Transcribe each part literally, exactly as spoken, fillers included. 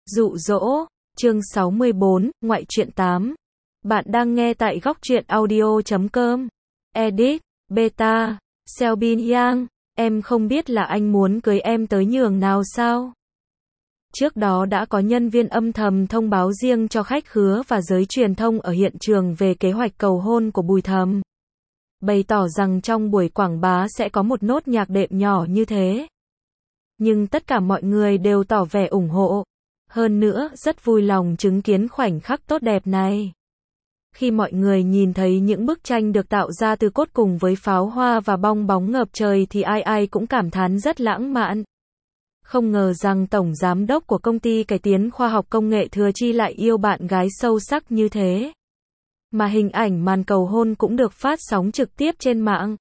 Dụ dỗ, chương sáu mươi bốn, ngoại truyện tám. Bạn đang nghe tại góc truyện audio chấm com. Edit, Beta, Selbin Yang, em không biết là anh muốn cưới em tới nhường nào sao? Trước đó đã có nhân viên âm thầm thông báo riêng cho khách khứa và giới truyền thông ở hiện trường về kế hoạch cầu hôn của Bùi Thầm. Bày tỏ rằng trong buổi quảng bá sẽ có một nốt nhạc đệm nhỏ như thế. Nhưng tất cả mọi người đều tỏ vẻ ủng hộ. Hơn nữa, rất vui lòng chứng kiến khoảnh khắc tốt đẹp này. Khi mọi người nhìn thấy những bức tranh được tạo ra từ cốt cùng với pháo hoa và bong bóng ngập trời thì ai ai cũng cảm thán rất lãng mạn. Không ngờ rằng tổng giám đốc của công ty cải tiến khoa học công nghệ Thừa Chi lại yêu bạn gái sâu sắc như thế. Mà hình ảnh màn cầu hôn cũng được phát sóng trực tiếp trên mạng.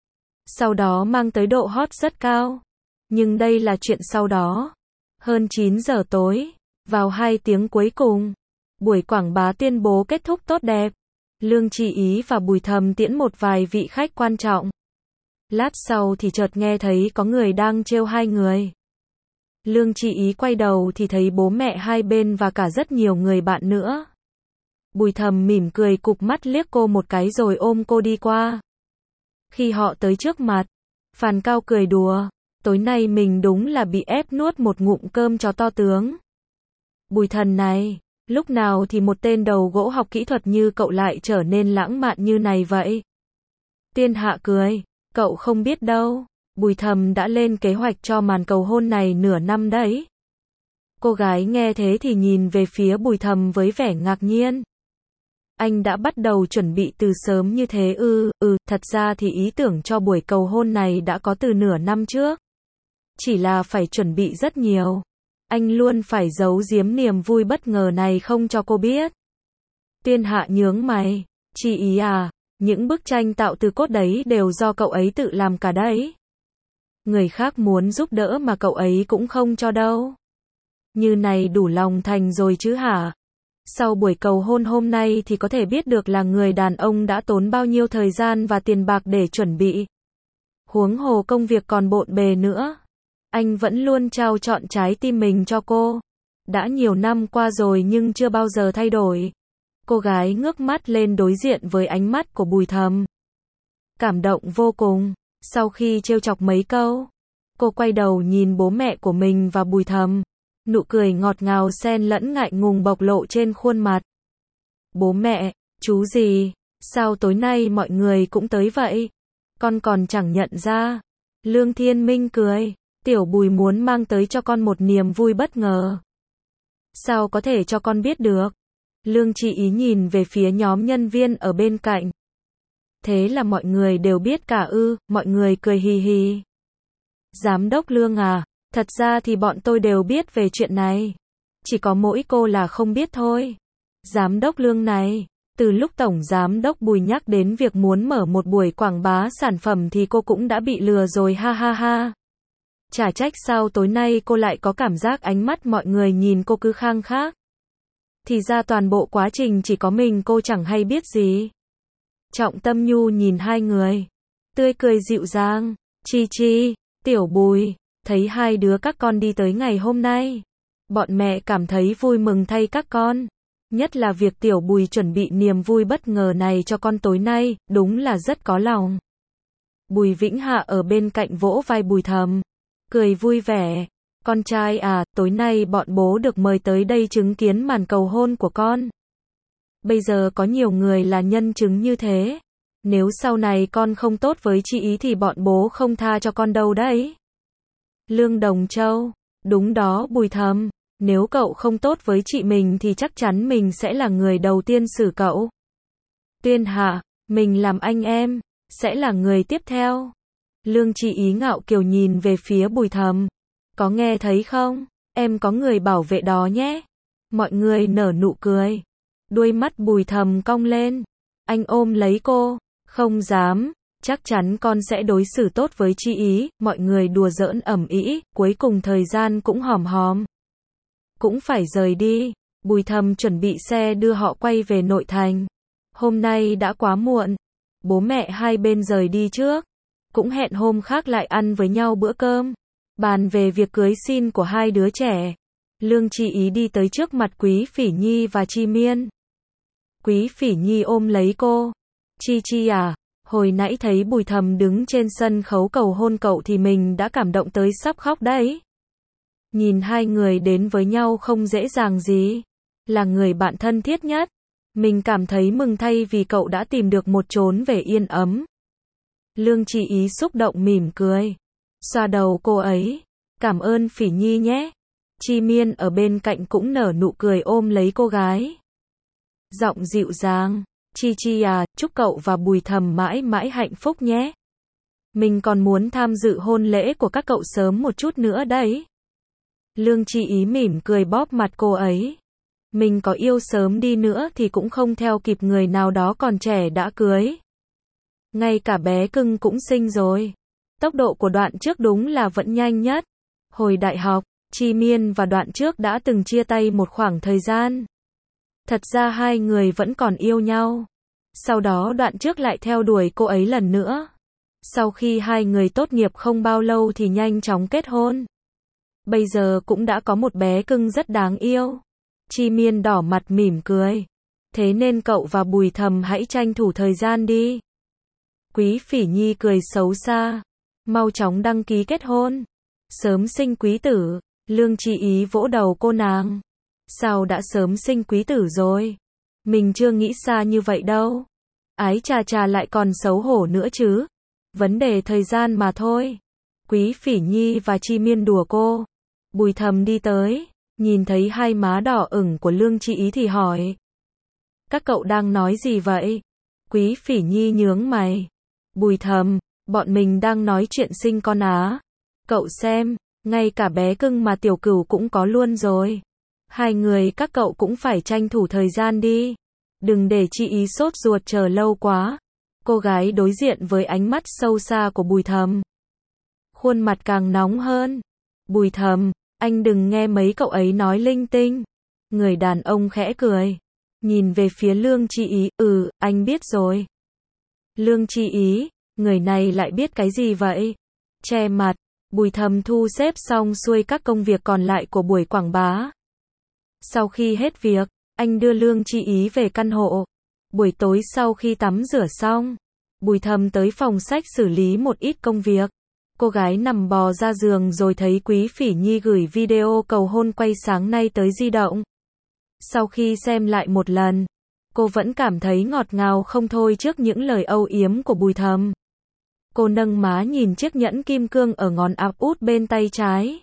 Sau đó mang tới độ hot rất cao. Nhưng đây là chuyện sau đó. Hơn chín giờ tối, vào hai tiếng cuối cùng, buổi quảng bá tuyên bố kết thúc tốt đẹp. Lương Tri Ý và Bùi Thầm tiễn một vài vị khách quan trọng. Lát sau thì chợt nghe thấy có người đang trêu hai người. Lương Tri Ý quay đầu thì thấy bố mẹ hai bên và cả rất nhiều người bạn nữa. Bùi Thầm mỉm cười cụp mắt liếc cô một cái rồi ôm cô đi qua. Khi họ tới trước mặt, Phàn Cao cười đùa, tối nay mình đúng là bị ép nuốt một ngụm cơm cho to tướng. Bùi Thần này, lúc nào thì một tên đầu gỗ học kỹ thuật như cậu lại trở nên lãng mạn như này vậy? Tiên Hạ cười, cậu không biết đâu, Bùi Thầm đã lên kế hoạch cho màn cầu hôn này nửa năm đấy. Cô gái nghe thế thì nhìn về phía Bùi Thầm với vẻ ngạc nhiên. Anh đã bắt đầu chuẩn bị từ sớm như thế ư? Ừ, thật ra thì ý tưởng cho buổi cầu hôn này đã có từ nửa năm trước. Chỉ là phải chuẩn bị rất nhiều. Anh luôn phải giấu giếm niềm vui bất ngờ này không cho cô biết. Tiên Hạ nhướng mày, Tri Ý à, những bức tranh tạo từ cốt đấy đều do cậu ấy tự làm cả đấy. Người khác muốn giúp đỡ mà cậu ấy cũng không cho đâu. Như này đủ lòng thành rồi chứ hả? Sau buổi cầu hôn hôm nay thì có thể biết được là người đàn ông đã tốn bao nhiêu thời gian và tiền bạc để chuẩn bị. Huống hồ công việc còn bộn bề nữa. Anh vẫn luôn trao trọn trái tim mình cho cô. Đã nhiều năm qua rồi nhưng chưa bao giờ thay đổi. Cô gái ngước mắt lên đối diện với ánh mắt của Bùi Thầm. Cảm động vô cùng. Sau khi trêu chọc mấy câu, cô quay đầu nhìn bố mẹ của mình và Bùi Thầm. Nụ cười ngọt ngào xen lẫn ngại ngùng bộc lộ trên khuôn mặt. Bố mẹ, chú gì, sao tối nay mọi người cũng tới vậy? Con còn chẳng nhận ra. Lương Thiên Minh cười, tiểu Bùi muốn mang tới cho con một niềm vui bất ngờ. Sao có thể cho con biết được? Lương Tri Ý nhìn về phía nhóm nhân viên ở bên cạnh. Thế là mọi người đều biết cả ư? Mọi người cười hì hì. Giám đốc Lương à, thật ra thì bọn tôi đều biết về chuyện này. Chỉ có mỗi cô là không biết thôi. Giám đốc Lương này, từ lúc Tổng Giám đốc Bùi nhắc đến việc muốn mở một buổi quảng bá sản phẩm thì cô cũng đã bị lừa rồi ha ha ha. Chả trách sao tối nay cô lại có cảm giác ánh mắt mọi người nhìn cô cứ khang khác. Thì ra toàn bộ quá trình chỉ có mình cô chẳng hay biết gì. Trọng Tâm Nhu nhìn hai người, tươi cười dịu dàng. Chi Chi, tiểu Bùi, thấy hai đứa các con đi tới ngày hôm nay, bọn mẹ cảm thấy vui mừng thay các con. Nhất là việc tiểu Bùi chuẩn bị niềm vui bất ngờ này cho con tối nay, đúng là rất có lòng. Bùi Vĩnh Hạ ở bên cạnh vỗ vai Bùi Thầm, cười vui vẻ. Con trai à, tối nay bọn bố được mời tới đây chứng kiến màn cầu hôn của con. Bây giờ có nhiều người là nhân chứng như thế. Nếu sau này con không tốt với chị Ý thì bọn bố không tha cho con đâu đấy. Lương Đồng Châu, đúng đó Bùi Thầm, nếu cậu không tốt với chị mình thì chắc chắn mình sẽ là người đầu tiên xử cậu. Tiên Hạ, mình làm anh em, sẽ là người tiếp theo. Lương Tri Ý ngạo kiều nhìn về phía Bùi Thầm. Có nghe thấy không? Em có người bảo vệ đó nhé. Mọi người nở nụ cười. Đuôi mắt Bùi Thầm cong lên. Anh ôm lấy cô. Không dám. Chắc chắn con sẽ đối xử tốt với Tri Ý. Mọi người đùa giỡn ầm ĩ. Cuối cùng thời gian cũng hòm hòm. Cũng phải rời đi. Bùi Thầm chuẩn bị xe đưa họ quay về nội thành. Hôm nay đã quá muộn. Bố mẹ hai bên rời đi trước. Cũng hẹn hôm khác lại ăn với nhau bữa cơm. Bàn về việc cưới xin của hai đứa trẻ. Lương Chi Ý đi tới trước mặt Quý Phỉ Nhi và Chi Miên. Quý Phỉ Nhi ôm lấy cô. Chi Chi à, hồi nãy thấy Bùi Thầm đứng trên sân khấu cầu hôn cậu thì mình đã cảm động tới sắp khóc đấy. Nhìn hai người đến với nhau không dễ dàng gì. Là người bạn thân thiết nhất. Mình cảm thấy mừng thay vì cậu đã tìm được một chốn về yên ấm. Lương Chi Ý xúc động mỉm cười. Xoa đầu cô ấy. Cảm ơn Phỉ Nhi nhé. Chi Miên ở bên cạnh cũng nở nụ cười ôm lấy cô gái. Giọng dịu dàng. Chi Chi à, chúc cậu và Bùi Thầm mãi mãi hạnh phúc nhé. Mình còn muốn tham dự hôn lễ của các cậu sớm một chút nữa đấy. Lương Chi Ý mỉm cười bóp mặt cô ấy. Mình có yêu sớm đi nữa thì cũng không theo kịp người nào đó còn trẻ đã cưới. Ngay cả bé cưng cũng sinh rồi. Tốc độ của đoạn trước đúng là vẫn nhanh nhất. Hồi đại học, Chi Miên và đoạn trước đã từng chia tay một khoảng thời gian. Thật ra hai người vẫn còn yêu nhau. Sau đó đoạn trước lại theo đuổi cô ấy lần nữa. Sau khi hai người tốt nghiệp không bao lâu thì nhanh chóng kết hôn. Bây giờ cũng đã có một bé cưng rất đáng yêu. Chi Miên đỏ mặt mỉm cười. Thế nên cậu và Bùi Thầm hãy tranh thủ thời gian đi. Quý Phỉ Nhi cười xấu xa. Mau chóng đăng ký kết hôn. Sớm sinh quý tử. Lương Chi Ý vỗ đầu cô nàng. Sao đã sớm sinh quý tử rồi? Mình chưa nghĩ xa như vậy đâu. Ái chà chà lại còn xấu hổ nữa chứ. Vấn đề thời gian mà thôi. Quý Phỉ Nhi và Chi Miên đùa cô. Bùi Thầm đi tới. Nhìn thấy hai má đỏ ửng của Lương Chi Ý thì hỏi. Các cậu đang nói gì vậy? Quý Phỉ Nhi nhướng mày. Bùi Thầm, bọn mình đang nói chuyện sinh con á. Cậu xem, ngay cả bé cưng mà Tiểu Cửu cũng có luôn rồi. Hai người các cậu cũng phải tranh thủ thời gian đi. Đừng để Chi Ý sốt ruột chờ lâu quá. Cô gái đối diện với ánh mắt sâu xa của Bùi Thầm. Khuôn mặt càng nóng hơn. Bùi Thầm, anh đừng nghe mấy cậu ấy nói linh tinh. Người đàn ông khẽ cười. Nhìn về phía Lương Chi Ý, ừ, anh biết rồi. Lương Chi Ý, người này lại biết cái gì vậy? Che mặt, Bùi Thầm thu xếp xong xuôi các công việc còn lại của buổi quảng bá. Sau khi hết việc, anh đưa Lương Chi Ý về căn hộ. Buổi tối sau khi tắm rửa xong, Bùi Thầm tới phòng sách xử lý một ít công việc. Cô gái nằm bò ra giường rồi thấy Quý Phỉ Nhi gửi video cầu hôn quay sáng nay tới di động. Sau khi xem lại một lần, cô vẫn cảm thấy ngọt ngào không thôi trước những lời âu yếm của Bùi Thầm. Cô nâng má nhìn chiếc nhẫn kim cương ở ngón áp út bên tay trái.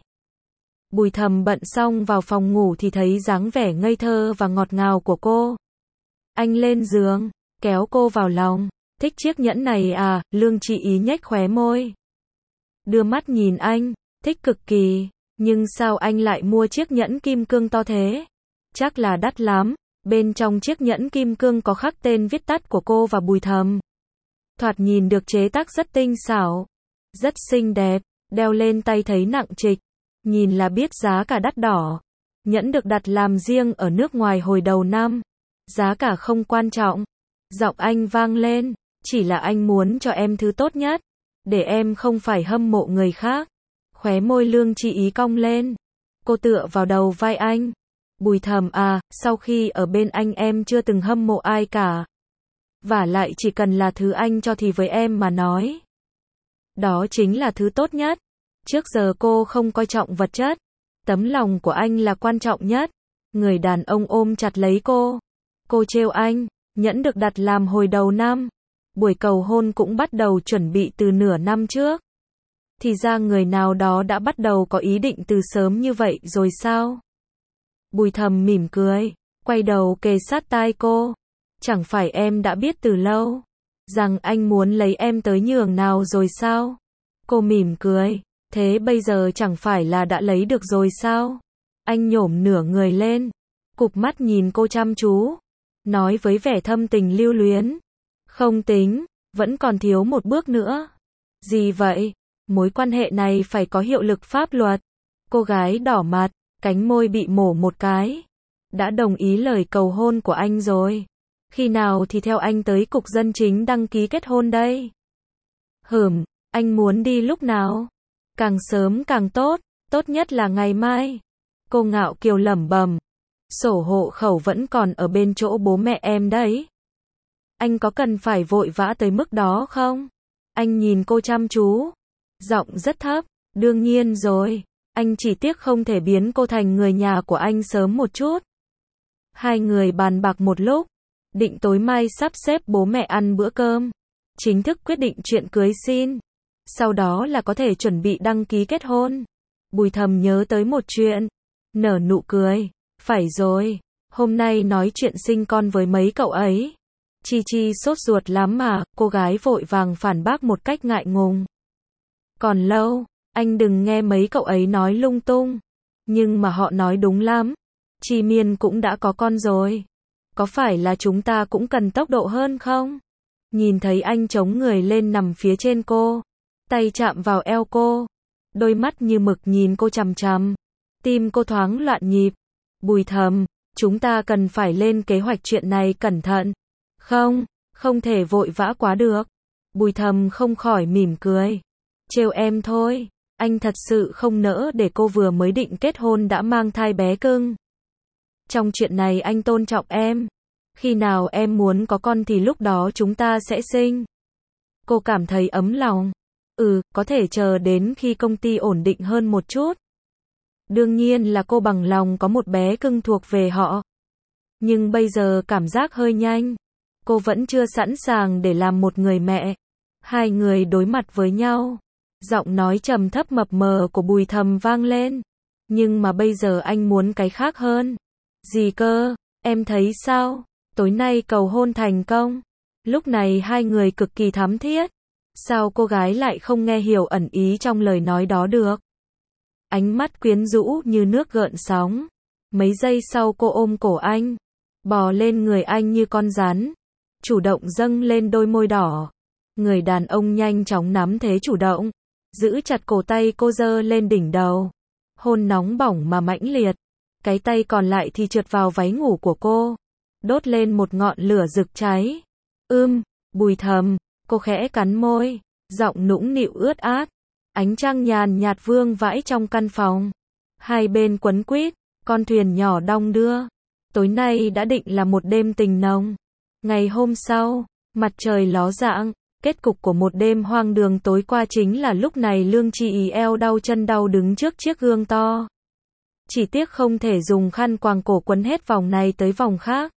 Bùi Thầm bận xong vào phòng ngủ thì thấy dáng vẻ ngây thơ và ngọt ngào của cô. Anh lên giường, kéo cô vào lòng. Thích chiếc nhẫn này à? Lương Chi Ý nhếch khóe môi. Đưa mắt nhìn anh, thích cực kỳ. Nhưng sao anh lại mua chiếc nhẫn kim cương to thế? Chắc là đắt lắm. Bên trong chiếc nhẫn kim cương có khắc tên viết tắt của cô và Bùi Thầm. Thoạt nhìn được chế tác rất tinh xảo, rất xinh đẹp, đeo lên tay thấy nặng trịch, nhìn là biết giá cả đắt đỏ. Nhẫn được đặt làm riêng ở nước ngoài hồi đầu năm, giá cả không quan trọng. Giọng anh vang lên, chỉ là anh muốn cho em thứ tốt nhất, để em không phải hâm mộ người khác. Khóe môi Lương Chi Ý cong lên, cô tựa vào đầu vai anh. Bùi Thầm à, sau khi ở bên anh em chưa từng hâm mộ ai cả. Vả lại chỉ cần là thứ anh cho thì với em mà nói, đó chính là thứ tốt nhất. Trước giờ cô không coi trọng vật chất, tấm lòng của anh là quan trọng nhất. Người đàn ông ôm chặt lấy cô. Cô trêu anh, nhẫn được đặt làm hồi đầu năm. Buổi cầu hôn cũng bắt đầu chuẩn bị từ nửa năm trước. Thì ra người nào đó đã bắt đầu có ý định từ sớm như vậy rồi sao? Bùi Thầm mỉm cười, quay đầu kề sát tai cô. Chẳng phải em đã biết từ lâu rằng anh muốn lấy em tới nhường nào rồi sao? Cô mỉm cười, thế bây giờ chẳng phải là đã lấy được rồi sao? Anh nhổm nửa người lên, cụp mắt nhìn cô chăm chú, nói với vẻ thâm tình lưu luyến. Không tính, vẫn còn thiếu một bước nữa. Gì vậy? Mối quan hệ này phải có hiệu lực pháp luật. Cô gái đỏ mặt, cánh môi bị mổ một cái. Đã đồng ý lời cầu hôn của anh rồi. Khi nào thì theo anh tới cục dân chính đăng ký kết hôn đây? Hửm, anh muốn đi lúc nào? Càng sớm càng tốt, tốt nhất là ngày mai. Cô ngạo kiều lẩm bẩm. Sổ hộ khẩu vẫn còn ở bên chỗ bố mẹ em đấy. Anh có cần phải vội vã tới mức đó không? Anh nhìn cô chăm chú. Giọng rất thấp. Đương nhiên rồi. Anh chỉ tiếc không thể biến cô thành người nhà của anh sớm một chút. Hai người bàn bạc một lúc. Định tối mai sắp xếp bố mẹ ăn bữa cơm. Chính thức quyết định chuyện cưới xin. Sau đó là có thể chuẩn bị đăng ký kết hôn. Bùi Thầm nhớ tới một chuyện. Nở nụ cười. Phải rồi. Hôm nay nói chuyện sinh con với mấy cậu ấy. Chi Chi sốt ruột lắm mà. Cô gái vội vàng phản bác một cách ngại ngùng. Còn lâu. Anh đừng nghe mấy cậu ấy nói lung tung. Nhưng mà họ nói đúng lắm. Chi Miên cũng đã có con rồi. Có phải là chúng ta cũng cần tốc độ hơn không? Nhìn thấy anh chống người lên nằm phía trên cô. Tay chạm vào eo cô. Đôi mắt như mực nhìn cô chằm chằm. Tim cô thoáng loạn nhịp. Bùi Thầm, chúng ta cần phải lên kế hoạch chuyện này cẩn thận. Không, không thể vội vã quá được. Bùi Thầm không khỏi mỉm cười. Trêu em thôi. Anh thật sự không nỡ để cô vừa mới định kết hôn đã mang thai bé cưng. Trong chuyện này anh tôn trọng em. Khi nào em muốn có con thì lúc đó chúng ta sẽ sinh. Cô cảm thấy ấm lòng. Ừ, có thể chờ đến khi công ty ổn định hơn một chút. Đương nhiên là cô bằng lòng có một bé cưng thuộc về họ. Nhưng bây giờ cảm giác hơi nhanh. Cô vẫn chưa sẵn sàng để làm một người mẹ. Hai người đối mặt với nhau. Giọng nói trầm thấp mập mờ của Bùi Thầm vang lên. Nhưng mà bây giờ anh muốn cái khác hơn. Gì cơ? Em thấy sao? Tối nay cầu hôn thành công. Lúc này hai người cực kỳ thắm thiết. Sao cô gái lại không nghe hiểu ẩn ý trong lời nói đó được? Ánh mắt quyến rũ như nước gợn sóng. Mấy giây sau cô ôm cổ anh. Bò lên người anh như con rắn. Chủ động dâng lên đôi môi đỏ. Người đàn ông nhanh chóng nắm thế chủ động. Giữ chặt cổ tay cô giơ lên đỉnh đầu. Hôn nóng bỏng mà mãnh liệt. Cái tay còn lại thì trượt vào váy ngủ của cô. Đốt lên một ngọn lửa rực cháy. Ưm, Bùi Thầm, cô khẽ cắn môi. Giọng nũng nịu ướt át. Ánh trăng nhàn nhạt vương vãi trong căn phòng. Hai bên quấn quýt, con thuyền nhỏ đong đưa. Tối nay đã định là một đêm tình nồng. Ngày hôm sau, mặt trời ló dạng. Kết cục của một đêm hoang đường tối qua chính là lúc này Lương Chi Ý eo đau chân đau đứng trước chiếc gương to. Chỉ tiếc không thể dùng khăn quàng cổ quấn hết vòng này tới vòng khác.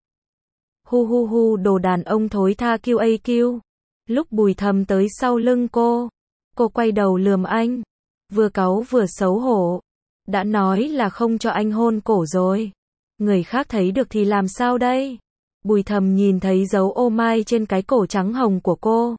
Hu hu hu, đồ đàn ông thối tha kiu a kiu. Lúc Bùi Thầm tới sau lưng cô, cô quay đầu lườm anh, vừa cáu vừa xấu hổ. Đã nói là không cho anh hôn cổ rồi. Người khác thấy được thì làm sao đây? Bùi Thầm nhìn thấy dấu ô mai trên cái cổ trắng hồng của cô.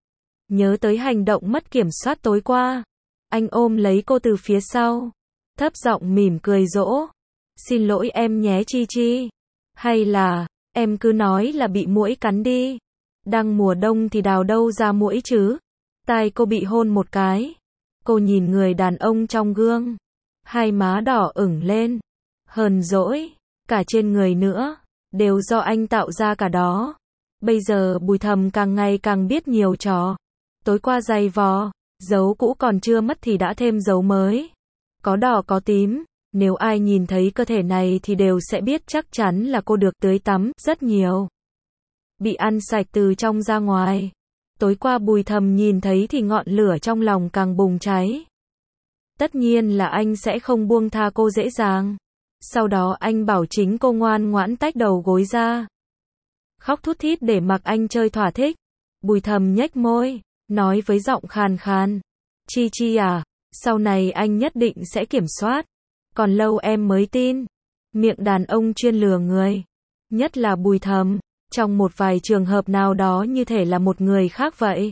Nhớ tới hành động mất kiểm soát tối qua. Anh ôm lấy cô từ phía sau. Thấp giọng mỉm cười dỗ. Xin lỗi em nhé Chi Chi. Hay là, em cứ nói là bị muỗi cắn đi. Đang mùa đông thì đào đâu ra muỗi chứ. Tai cô bị hôn một cái. Cô nhìn người đàn ông trong gương. Hai má đỏ ửng lên. Hờn dỗi. Cả trên người nữa. Đều do anh tạo ra cả đó. Bây giờ Bùi Thầm càng ngày càng biết nhiều trò. Tối qua giày vò. Dấu cũ còn chưa mất thì đã thêm dấu mới. Có đỏ có tím. Nếu ai nhìn thấy cơ thể này thì đều sẽ biết chắc chắn là cô được tưới tắm rất nhiều. Bị ăn sạch từ trong ra ngoài. Tối qua Bùi Thầm nhìn thấy thì ngọn lửa trong lòng càng bùng cháy. Tất nhiên là anh sẽ không buông tha cô dễ dàng. Sau đó anh bảo chính cô ngoan ngoãn tách đầu gối ra. Khóc thút thít để mặc anh chơi thỏa thích. Bùi Thầm nhếch môi, nói với giọng khàn khàn. Chi Chi à, sau này anh nhất định sẽ kiểm soát. Còn lâu em mới tin. Miệng đàn ông chuyên lừa người. Nhất là Bùi Thầm. Trong một vài trường hợp nào đó như thể là một người khác vậy.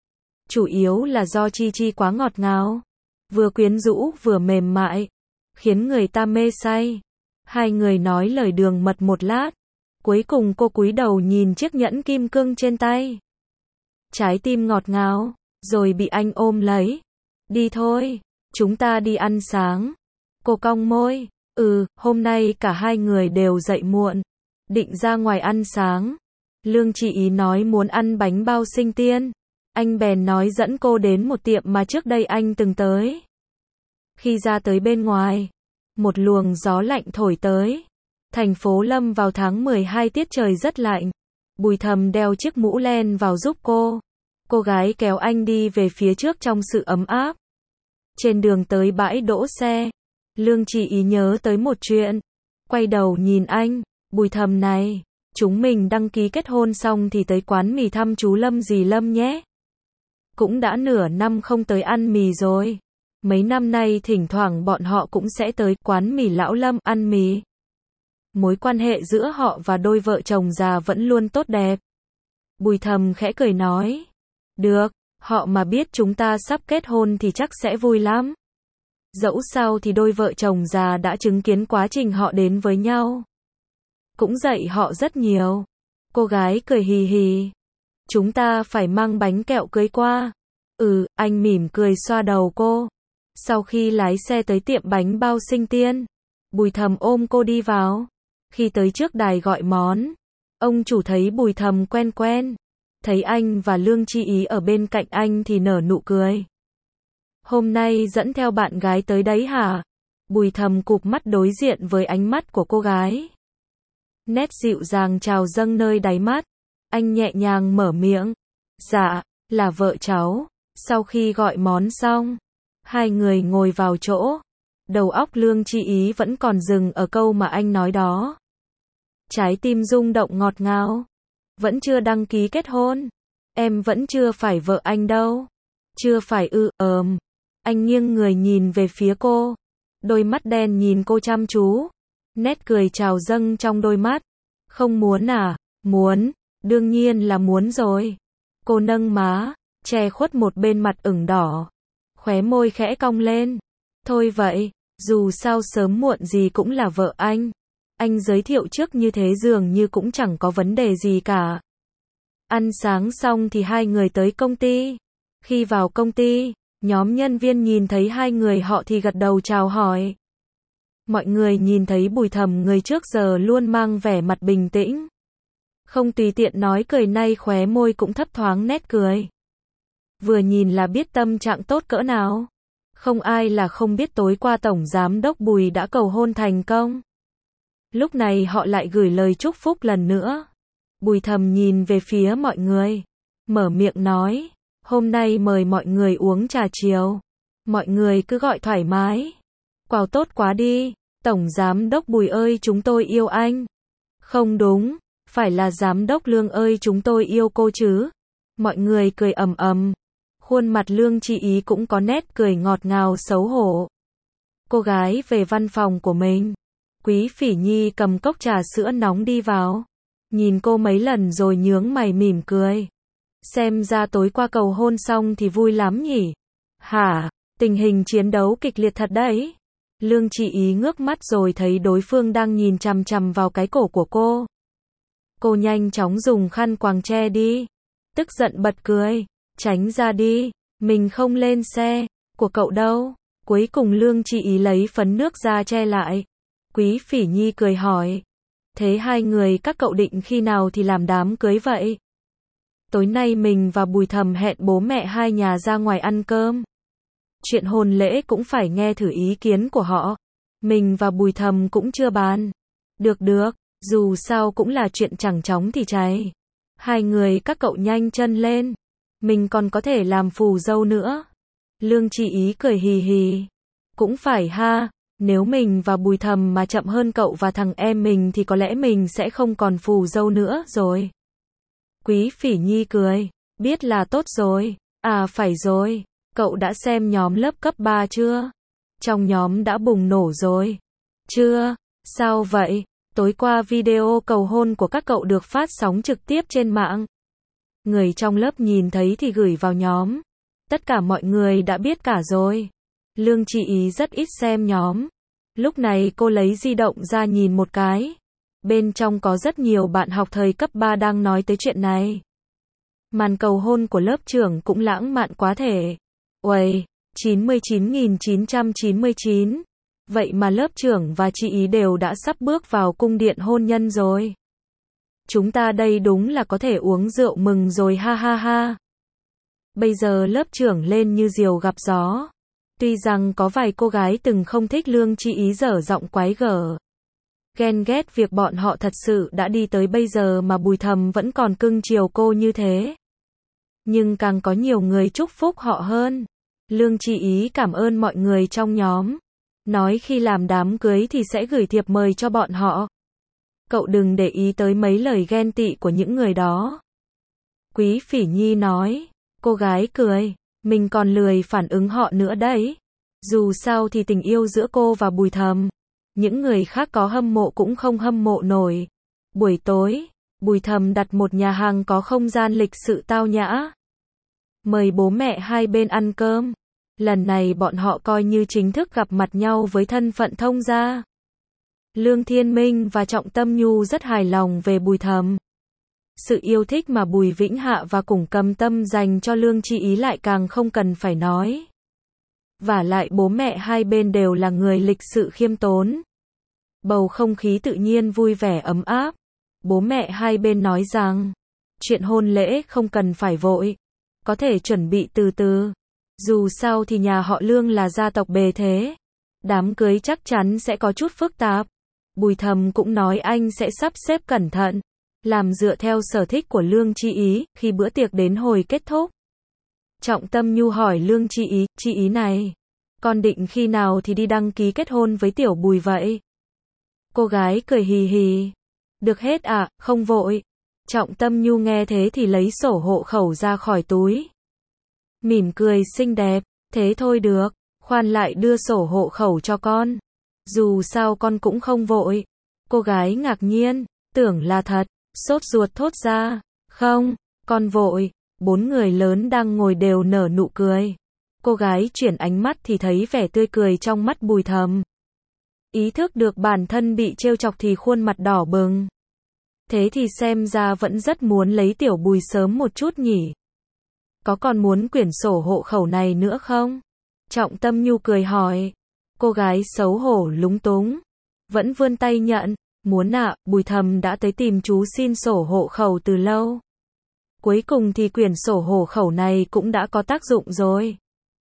Chủ yếu là do Chi Chi quá ngọt ngào. Vừa quyến rũ vừa mềm mại. Khiến người ta mê say. Hai người nói lời đường mật một lát. Cuối cùng cô cúi đầu nhìn chiếc nhẫn kim cương trên tay. Trái tim ngọt ngào. Rồi bị anh ôm lấy. Đi thôi. Chúng ta đi ăn sáng. Cô cong môi. Ừ, hôm nay cả hai người đều dậy muộn. Định ra ngoài ăn sáng. Lương Chi Ý nói muốn ăn bánh bao sinh tiên. Anh bèn nói dẫn cô đến một tiệm mà trước đây anh từng tới. Khi ra tới bên ngoài, Một luồng gió lạnh thổi tới. Thành phố lâm vào tháng mười hai, tiết trời rất lạnh. Bùi Thầm đeo chiếc mũ len vào giúp cô. Cô gái kéo anh đi về phía trước trong sự ấm áp. Trên đường tới bãi đỗ xe, Lương Chỉ Ý nhớ tới một chuyện. Quay đầu nhìn anh, Bùi Thầm này, chúng mình đăng ký kết hôn xong thì tới quán mì thăm chú Lâm dì Lâm nhé. Cũng đã nửa năm không tới ăn mì rồi. Mấy năm nay thỉnh thoảng bọn họ cũng sẽ tới quán mì lão Lâm ăn mì. Mối quan hệ giữa họ và đôi vợ chồng già vẫn luôn tốt đẹp. Bùi Thầm khẽ cười nói. Được, họ mà biết chúng ta sắp kết hôn thì chắc sẽ vui lắm. Dẫu sao thì đôi vợ chồng già đã chứng kiến quá trình họ đến với nhau. Cũng dạy họ rất nhiều. Cô gái cười hì hì. Chúng ta phải mang bánh kẹo cưới qua. Ừ, anh mỉm cười xoa đầu cô. Sau khi lái xe tới tiệm bánh bao Sinh Tiên, Bùi Thầm ôm cô đi vào. Khi tới trước đài gọi món, ông chủ thấy Bùi Thầm quen quen. Thấy anh và Lương Chi Ý ở bên cạnh anh thì nở nụ cười. Hôm nay dẫn theo bạn gái tới đấy hả? Bùi Thầm cụp mắt đối diện với ánh mắt của cô gái. Nét dịu dàng trào dâng nơi đáy mắt. Anh nhẹ nhàng mở miệng. Dạ, là vợ cháu. Sau khi gọi món xong, hai người ngồi vào chỗ. Đầu óc Lương Chi Ý vẫn còn dừng ở câu mà anh nói đó. Trái tim rung động ngọt ngào. Vẫn chưa đăng ký kết hôn. Em vẫn chưa phải vợ anh đâu. Chưa phải ư, ờm. Anh nghiêng người nhìn về phía cô. Đôi mắt đen nhìn cô chăm chú. Nét cười trào dâng trong đôi mắt. Không muốn à? Muốn. Đương nhiên là muốn rồi. Cô nâng má, che khuất một bên mặt ửng đỏ. Khóe môi khẽ cong lên. Thôi vậy, dù sao sớm muộn gì cũng là vợ anh. Anh giới thiệu trước như thế dường như cũng chẳng có vấn đề gì cả. Ăn sáng xong thì hai người tới công ty. Khi vào công ty, nhóm nhân viên nhìn thấy hai người họ thì gật đầu chào hỏi. Mọi người nhìn thấy Bùi Thầm người trước giờ luôn mang vẻ mặt bình tĩnh. Không tùy tiện nói cười, nay khóe môi cũng thấp thoáng nét cười. Vừa nhìn là biết tâm trạng tốt cỡ nào. Không ai là không biết tối qua Tổng Giám đốc Bùi đã cầu hôn thành công. Lúc này họ lại gửi lời chúc phúc lần nữa. Bùi Thầm nhìn về phía mọi người. Mở miệng nói. Hôm nay mời mọi người uống trà chiều. Mọi người cứ gọi thoải mái. Quào tốt quá đi. Tổng Giám đốc Bùi ơi, chúng tôi yêu anh. Không đúng. Phải là Giám đốc Lương ơi, chúng tôi yêu cô chứ. Mọi người cười ầm ầm. Khuôn mặt Lương Chi Ý cũng có nét cười ngọt ngào xấu hổ. Cô gái về văn phòng của mình. Quý Phỉ Nhi cầm cốc trà sữa nóng đi vào. Nhìn cô mấy lần rồi nhướng mày mỉm cười. Xem ra tối qua cầu hôn xong thì vui lắm nhỉ? Hả? Tình hình chiến đấu kịch liệt thật đấy. Lương Chi Ý ngước mắt rồi thấy đối phương đang nhìn chằm chằm vào cái cổ của cô. Cô nhanh chóng dùng khăn quàng che đi. Tức giận bật cười. Tránh ra đi. Mình không lên xe của cậu đâu. Cuối cùng Lương Chi Ý lấy phấn nước ra che lại. Quý Phỉ Nhi cười hỏi. Thế hai người các cậu định khi nào thì làm đám cưới vậy? Tối nay mình và Bùi Thầm hẹn bố mẹ hai nhà ra ngoài ăn cơm. Chuyện hôn lễ cũng phải nghe thử ý kiến của họ. Mình và Bùi Thầm cũng chưa bàn. Được được, dù sao cũng là chuyện chẳng chóng thì cháy. Hai người các cậu nhanh chân lên. Mình còn có thể làm phù dâu nữa. Lương Chi Ý cười hì hì. Cũng phải ha, nếu mình và Bùi Thầm mà chậm hơn cậu và thằng em mình thì có lẽ mình sẽ không còn phù dâu nữa rồi. Quý Phỉ Nhi cười. Biết là tốt rồi. À phải rồi. Cậu đã xem nhóm lớp cấp ba chưa? Trong nhóm đã bùng nổ rồi. Chưa? Sao vậy? Tối qua video cầu hôn của các cậu được phát sóng trực tiếp trên mạng. Người trong lớp nhìn thấy thì gửi vào nhóm. Tất cả mọi người đã biết cả rồi. Lương Chi Ý rất ít xem nhóm. Lúc này cô lấy di động ra nhìn một cái. Bên trong có rất nhiều bạn học thời cấp ba đang nói tới chuyện này. Màn cầu hôn của lớp trưởng cũng lãng mạn quá thể. Uầy, chín mươi chín nghìn chín trăm chín mươi chín. Vậy mà lớp trưởng và chị Ý đều đã sắp bước vào cung điện hôn nhân rồi. Chúng ta đây đúng là có thể uống rượu mừng rồi ha ha ha. Bây giờ lớp trưởng lên như diều gặp gió. Tuy rằng có vài cô gái từng không thích Lương Chi Ý dở giọng quái gở, ghen ghét việc bọn họ thật sự đã đi tới bây giờ mà Bùi Thầm vẫn còn cưng chiều cô như thế. Nhưng càng có nhiều người chúc phúc họ hơn. Lương Chi Ý cảm ơn mọi người trong nhóm, nói khi làm đám cưới thì sẽ gửi thiệp mời cho bọn họ. Cậu đừng để ý tới mấy lời ghen tị của những người đó. Quý Phỉ Nhi nói. Cô gái cười, mình còn lười phản ứng họ nữa đấy. Dù sao thì tình yêu giữa cô và Bùi Thầm, những người khác có hâm mộ cũng không hâm mộ nổi. Buổi tối, Bùi Thầm đặt một nhà hàng có không gian lịch sự tao nhã, mời bố mẹ hai bên ăn cơm. Lần này bọn họ coi như chính thức gặp mặt nhau với thân phận thông gia. Lương Thiên Minh và Trọng Tâm Nhu rất hài lòng về Bùi Thầm. Sự yêu thích mà Bùi Vĩnh Hạ và Củng Cầm Tâm dành cho Lương Chi Ý lại càng không cần phải nói. Vả lại bố mẹ hai bên đều là người lịch sự khiêm tốn. Bầu không khí tự nhiên vui vẻ ấm áp. Bố mẹ hai bên nói rằng, chuyện hôn lễ không cần phải vội, có thể chuẩn bị từ từ. Dù sao thì nhà họ Lương là gia tộc bề thế, đám cưới chắc chắn sẽ có chút phức tạp. Bùi Thầm cũng nói anh sẽ sắp xếp cẩn thận, làm dựa theo sở thích của Lương Chi Ý, khi bữa tiệc đến hồi kết thúc. Trọng Tâm Nhu hỏi Lương Chi Ý, Chi Ý này, con định khi nào thì đi đăng ký kết hôn với tiểu Bùi vậy? Cô gái cười hì hì, được hết ạ, à, không vội. Trọng Tâm Nhu nghe thế thì lấy sổ hộ khẩu ra khỏi túi, mỉm cười xinh đẹp, thế thôi được, khoan lại đưa sổ hộ khẩu cho con. Dù sao con cũng không vội. Cô gái ngạc nhiên, tưởng là thật, sốt ruột thốt ra, không, con vội. Bốn người lớn đang ngồi đều nở nụ cười. Cô gái chuyển ánh mắt thì thấy vẻ tươi cười trong mắt Bùi Thầm. Ý thức được bản thân bị trêu chọc thì khuôn mặt đỏ bừng. Thế thì xem ra vẫn rất muốn lấy tiểu Bùi sớm một chút nhỉ. Có còn muốn quyển sổ hộ khẩu này nữa không? Trọng Tâm Nhu cười hỏi. Cô gái xấu hổ lúng túng, vẫn vươn tay nhận, muốn ạ, à, Bùi Thầm đã tới tìm chú xin sổ hộ khẩu từ lâu. Cuối cùng thì quyển sổ hộ khẩu này cũng đã có tác dụng rồi.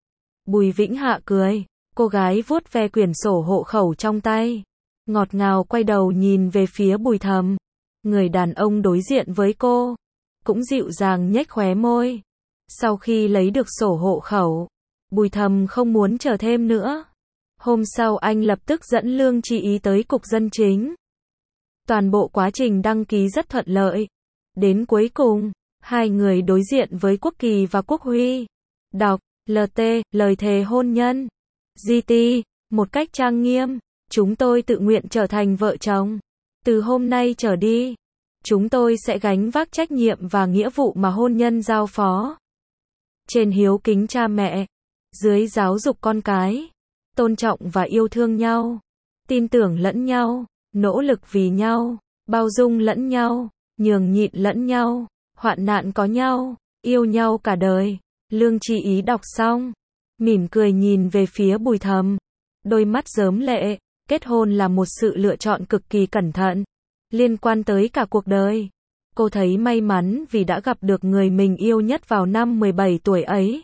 Bùi Vĩnh Hạ cười, cô gái vuốt ve quyển sổ hộ khẩu trong tay, ngọt ngào quay đầu nhìn về phía Bùi Thầm. Người đàn ông đối diện với cô, cũng dịu dàng nhếch khóe môi. Sau khi lấy được sổ hộ khẩu, Bùi Thầm không muốn chờ thêm nữa. Hôm sau anh lập tức dẫn Lương Chi Ý tới cục dân chính. Toàn bộ quá trình đăng ký rất thuận lợi. Đến cuối cùng, hai người đối diện với Quốc Kỳ và Quốc Huy. Đọc, lờ tê, lời thề hôn nhân. giê tê, một cách trang nghiêm. Chúng tôi tự nguyện trở thành vợ chồng. Từ hôm nay trở đi, chúng tôi sẽ gánh vác trách nhiệm và nghĩa vụ mà hôn nhân giao phó. Trên hiếu kính cha mẹ, dưới giáo dục con cái. Tôn trọng và yêu thương nhau, tin tưởng lẫn nhau, nỗ lực vì nhau, bao dung lẫn nhau, nhường nhịn lẫn nhau, hoạn nạn có nhau, yêu nhau cả đời. Lương Chi Ý đọc xong, mỉm cười nhìn về phía Bùi Thầm, đôi mắt rớm lệ. Kết hôn là một sự lựa chọn cực kỳ cẩn thận, liên quan tới cả cuộc đời. Cô thấy may mắn vì đã gặp được người mình yêu nhất vào năm mười bảy tuổi ấy.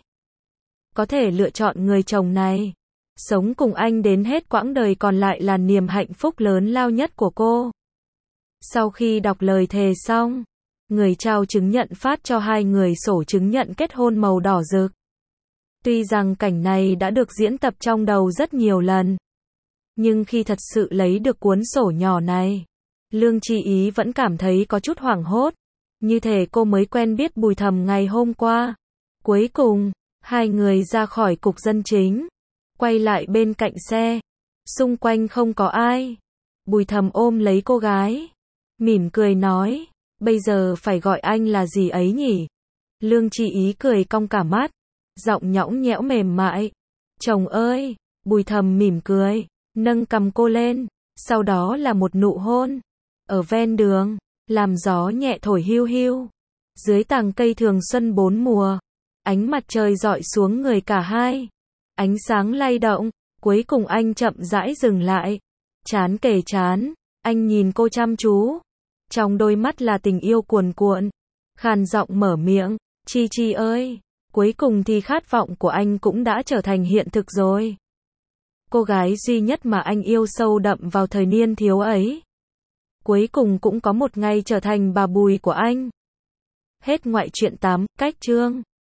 Có thể lựa chọn người chồng này, sống cùng anh đến hết quãng đời còn lại là niềm hạnh phúc lớn lao nhất của cô. Sau khi đọc lời thề xong, người trao chứng nhận phát cho hai người sổ chứng nhận kết hôn màu đỏ rực. Tuy rằng cảnh này đã được diễn tập trong đầu rất nhiều lần, nhưng khi thật sự lấy được cuốn sổ nhỏ này, Lương Chi Ý vẫn cảm thấy có chút hoảng hốt, như thể cô mới quen biết Bùi Thầm ngày hôm qua. Cuối cùng, hai người ra khỏi cục dân chính, quay lại bên cạnh xe, xung quanh không có ai. Bùi Thầm ôm lấy cô gái, mỉm cười nói, bây giờ phải gọi anh là gì ấy nhỉ? Lương Chi Ý cười cong cả mắt, giọng nhõng nhẽo mềm mại, chồng ơi. Bùi Thầm mỉm cười, nâng cằm cô lên, sau đó là một nụ hôn. Ở ven đường, làm gió nhẹ thổi hiu hiu, dưới tàng cây thường xuân bốn mùa, ánh mặt trời rọi xuống người cả hai, ánh sáng lay động. Cuối cùng anh chậm rãi dừng lại, trán kề trán, anh nhìn cô chăm chú, trong đôi mắt là tình yêu cuồn cuộn, khàn giọng mở miệng, Chi Chi ơi, Cuối cùng thì khát vọng của anh cũng đã trở thành hiện thực rồi. Cô gái duy nhất mà anh yêu sâu đậm vào thời niên thiếu ấy, cuối cùng cũng có một ngày trở thành bà Bùi của anh. Hết ngoại truyện tám, cách chương.